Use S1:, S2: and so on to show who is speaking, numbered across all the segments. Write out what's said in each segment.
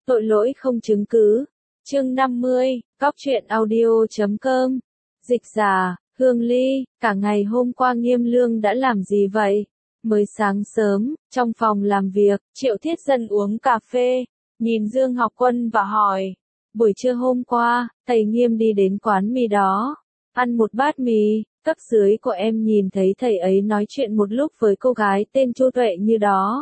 S1: Tội lỗi không chứng cứ. Chương 50, Cóc truyện audio.com. Dịch giả, Hương Ly, cả ngày hôm qua Nghiêm Lương đã làm gì vậy? Mới sáng sớm, trong phòng làm việc, Triệu Thiết Dân uống cà phê, nhìn Dương Học Quân và hỏi. Buổi trưa hôm qua, thầy Nghiêm đi đến quán mì đó, ăn một bát mì, cấp dưới của em nhìn thấy thầy ấy nói chuyện một lúc với cô gái tên Chu Tuệ Như đó.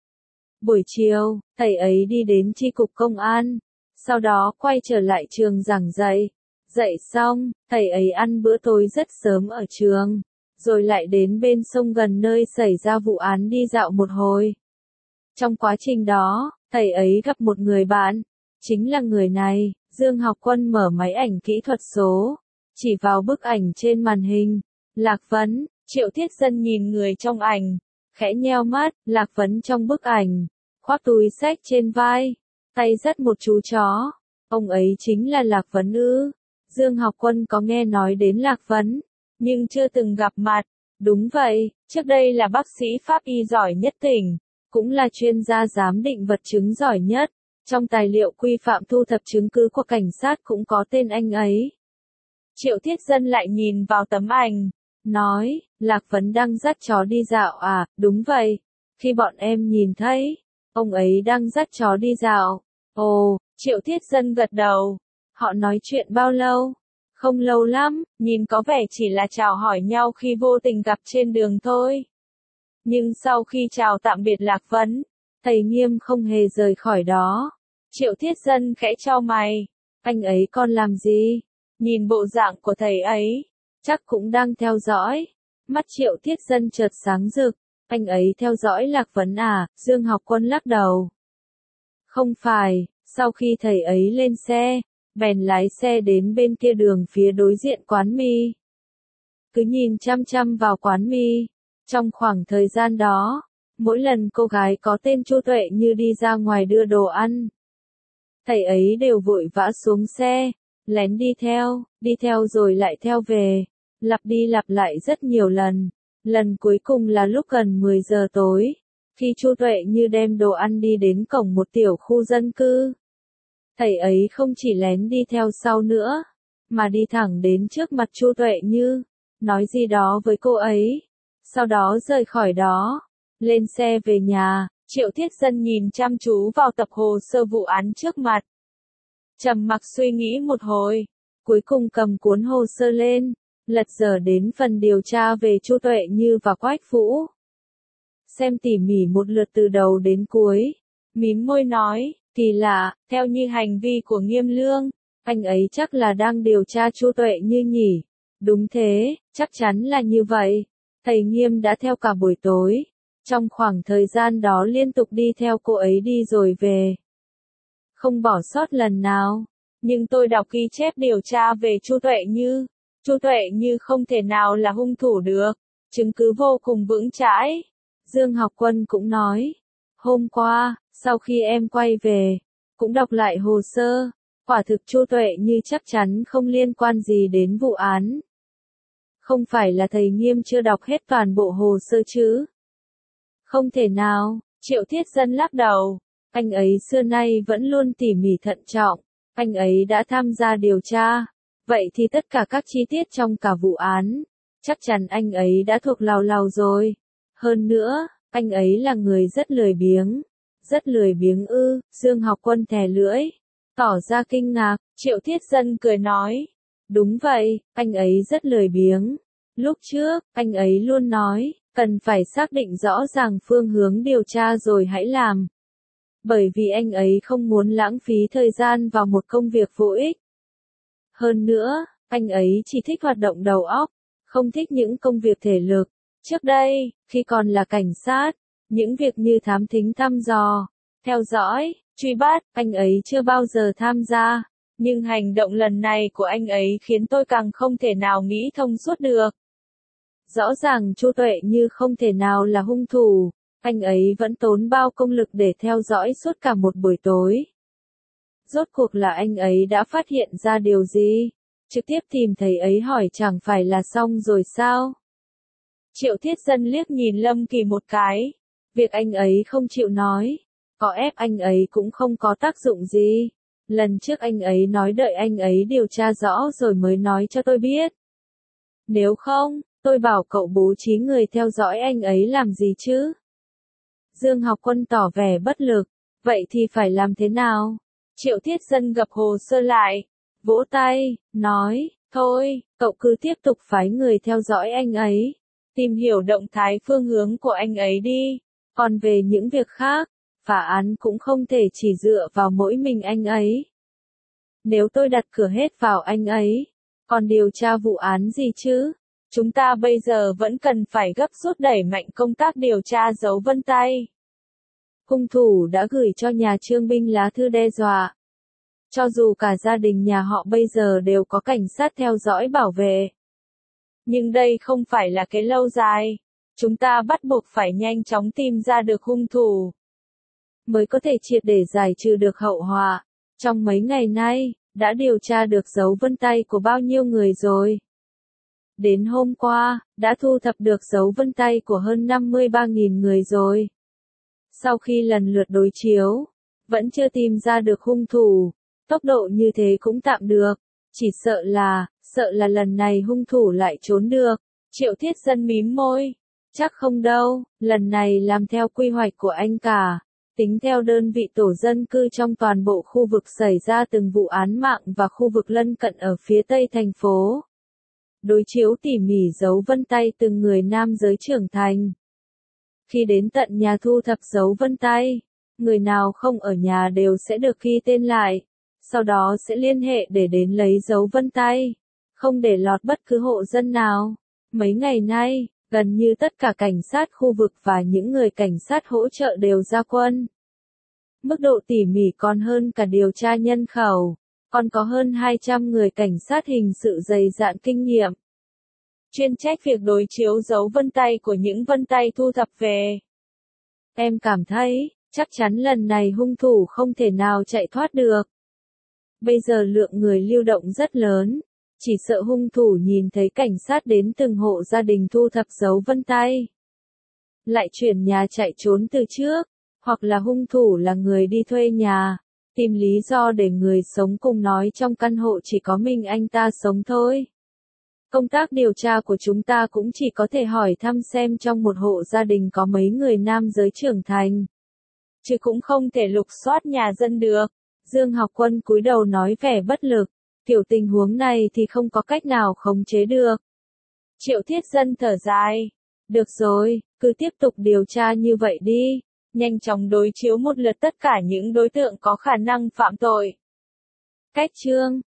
S1: Buổi chiều, thầy ấy đi đến chi cục công an, sau đó quay trở lại trường giảng dạy. Dạy xong, thầy ấy ăn bữa tối rất sớm ở trường, rồi lại đến bên sông gần nơi xảy ra vụ án đi dạo một hồi. Trong quá trình đó, thầy ấy gặp một người bạn, chính là người này. Dương Học Quân mở máy ảnh kỹ thuật số, chỉ vào bức ảnh trên màn hình. Lạc Vấn. Triệu Thiết Dân nhìn người trong ảnh, khẽ nheo mắt. Lạc Vấn trong bức ảnh, khoác túi xách trên vai, tay dắt một chú chó. Ông ấy chính là Lạc Vấn ư? Dương Học Quân có nghe nói đến Lạc Vấn, nhưng chưa từng gặp mặt. Đúng vậy, trước đây là bác sĩ pháp y giỏi nhất tỉnh, cũng là chuyên gia giám định vật chứng giỏi nhất. Trong tài liệu quy phạm thu thập chứng cứ của cảnh sát cũng có tên anh ấy. Triệu Thiết Dân lại nhìn vào tấm ảnh, nói, Lạc Vấn đang dắt chó đi dạo à? Đúng vậy, khi bọn em nhìn thấy, ông ấy đang dắt chó đi dạo. Ồ, Triệu Thiết Dân gật đầu. Họ nói chuyện bao lâu? Không lâu lắm, nhìn có vẻ chỉ là chào hỏi nhau khi vô tình gặp trên đường thôi. Nhưng sau khi chào tạm biệt Lạc Vấn, thầy Nghiêm không hề rời khỏi đó. Triệu Thiết Dân khẽ chau mày. Anh ấy còn làm gì? Nhìn bộ dạng của thầy ấy, chắc cũng đang theo dõi. Mắt Triệu Thiết Dân chợt sáng rực. Anh ấy theo dõi Lạc Vấn à? Dương Học Quân lắc đầu. Không phải, sau khi thầy ấy lên xe, bèn lái xe đến bên kia đường phía đối diện quán mì. Cứ nhìn chăm chăm vào quán mì. Trong khoảng thời gian đó, mỗi lần cô gái có tên Chu Tuệ Như đi ra ngoài đưa đồ ăn, thầy ấy đều vội vã xuống xe, lén đi theo rồi lại theo về, lặp đi lặp lại rất nhiều lần. Lần cuối cùng là lúc gần 10 giờ tối, khi Chu Tuệ Như đem đồ ăn đi đến cổng một tiểu khu dân cư. Thầy ấy không chỉ lén đi theo sau nữa, mà đi thẳng đến trước mặt Chu Tuệ Như, nói gì đó với cô ấy, sau đó rời khỏi đó, lên xe về nhà. Triệu Thiết Dân nhìn chăm chú vào tập hồ sơ vụ án trước mặt. Trầm mặc suy nghĩ một hồi, cuối cùng cầm cuốn hồ sơ lên, lật dở đến phần điều tra về Chu Tuệ Như và Quách Vũ. Xem tỉ mỉ một lượt từ đầu đến cuối, mím môi nói, kỳ lạ, theo như hành vi của Nghiêm Lương, anh ấy chắc là đang điều tra Chu Tuệ Như nhỉ? Đúng thế, chắc chắn là như vậy. Thầy Nghiêm đã theo cả buổi tối. Trong khoảng thời gian đó liên tục đi theo cô ấy đi rồi về, không bỏ sót lần nào. Nhưng tôi đọc ghi chép điều tra về Chu Tuệ Như. Chu Tuệ Như không thể nào là hung thủ được. Chứng cứ vô cùng vững chãi. Dương Học Quân cũng nói. Hôm qua, sau khi em quay về, cũng đọc lại hồ sơ. Quả thực Chu Tuệ Như chắc chắn không liên quan gì đến vụ án. Không phải là thầy Nghiêm chưa đọc hết toàn bộ hồ sơ chứ? Không thể nào, Triệu Thiết Dân lắc đầu. Anh ấy xưa nay vẫn luôn tỉ mỉ thận trọng. Anh ấy đã tham gia điều tra. Vậy thì tất cả các chi tiết trong cả vụ án, chắc chắn anh ấy đã thuộc lào lào rồi. Hơn nữa, anh ấy là người rất lười biếng. Rất lười biếng ư? Dương Học Quân thè lưỡi, tỏ ra kinh ngạc. Triệu Thiết Dân cười nói. Đúng vậy, anh ấy rất lười biếng. Lúc trước, anh ấy luôn nói, cần phải xác định rõ ràng phương hướng điều tra rồi hãy làm. Bởi vì anh ấy không muốn lãng phí thời gian vào một công việc vô ích. Hơn nữa, anh ấy chỉ thích hoạt động đầu óc, không thích những công việc thể lực. Trước đây, khi còn là cảnh sát, những việc như thám thính thăm dò, theo dõi, truy bắt, anh ấy chưa bao giờ tham gia. Nhưng hành động lần này của anh ấy khiến tôi càng không thể nào nghĩ thông suốt được. Rõ ràng Chu Tuệ Như không thể nào là hung thủ, anh ấy vẫn tốn bao công lực để theo dõi suốt cả một buổi tối. Rốt cuộc là anh ấy đã phát hiện ra điều gì? Trực tiếp tìm thầy ấy hỏi chẳng phải là xong rồi sao? Triệu Thiết Dân liếc nhìn Lâm Kỳ một cái. Việc anh ấy không chịu nói, có ép anh ấy cũng không có tác dụng gì. Lần trước anh ấy nói đợi anh ấy điều tra rõ rồi mới nói cho tôi biết. Nếu không, tôi bảo cậu bố trí người theo dõi anh ấy làm gì chứ? Dương Học Quân tỏ vẻ bất lực. Vậy thì phải làm thế nào? Triệu Thiết Dân gập hồ sơ lại, vỗ tay, nói, thôi, cậu cứ tiếp tục phái người theo dõi anh ấy, tìm hiểu động thái phương hướng của anh ấy đi. Còn về những việc khác, phá án cũng không thể chỉ dựa vào mỗi mình anh ấy. Nếu tôi đặt cửa hết vào anh ấy, còn điều tra vụ án gì chứ? Chúng ta bây giờ vẫn cần phải gấp rút đẩy mạnh công tác điều tra dấu vân tay. Hung thủ đã gửi cho nhà Trương Binh lá thư đe dọa. Cho dù cả gia đình nhà họ bây giờ đều có cảnh sát theo dõi bảo vệ. Nhưng đây không phải là cái lâu dài. Chúng ta bắt buộc phải nhanh chóng tìm ra được hung thủ. Mới có thể triệt để giải trừ được hậu họa. Trong mấy ngày nay, đã điều tra được dấu vân tay của bao nhiêu người rồi. Đến hôm qua, đã thu thập được dấu vân tay của hơn 53.000 người rồi. Sau khi lần lượt đối chiếu, vẫn chưa tìm ra được hung thủ. Tốc độ như thế cũng tạm được. Chỉ sợ là lần này hung thủ lại trốn được. Triệu Thiết Dân mím môi. Chắc không đâu, lần này làm theo quy hoạch của anh cả. Tính theo đơn vị tổ dân cư trong toàn bộ khu vực xảy ra từng vụ án mạng và khu vực lân cận ở phía tây thành phố. Đối chiếu tỉ mỉ dấu vân tay từng người nam giới trưởng thành. Khi đến tận nhà thu thập dấu vân tay, người nào không ở nhà đều sẽ được ghi tên lại, sau đó sẽ liên hệ để đến lấy dấu vân tay, không để lọt bất cứ hộ dân nào. Mấy ngày nay, gần như tất cả cảnh sát khu vực và những người cảnh sát hỗ trợ đều ra quân. Mức độ tỉ mỉ còn hơn cả điều tra nhân khẩu, còn có hơn 200 người cảnh sát hình sự dày dạn kinh nghiệm. Chuyên trách việc đối chiếu dấu vân tay của những vân tay thu thập về. Em cảm thấy, chắc chắn lần này hung thủ không thể nào chạy thoát được. Bây giờ lượng người lưu động rất lớn, chỉ sợ hung thủ nhìn thấy cảnh sát đến từng hộ gia đình thu thập dấu vân tay. Lại chuyển nhà chạy trốn từ trước, hoặc là hung thủ là người đi thuê nhà, tìm lý do để người sống cùng nói trong căn hộ chỉ có mình anh ta sống thôi. Công tác điều tra của chúng ta cũng chỉ có thể hỏi thăm xem trong một hộ gia đình có mấy người nam giới trưởng thành. Chứ cũng không thể lục soát nhà dân được. Dương Học Quân cúi đầu nói vẻ bất lực. Kiểu tình huống này thì không có cách nào khống chế được. Triệu Thiết Dân thở dài. Được rồi, cứ tiếp tục điều tra như vậy đi. Nhanh chóng đối chiếu một lượt tất cả những đối tượng có khả năng phạm tội. Cách chương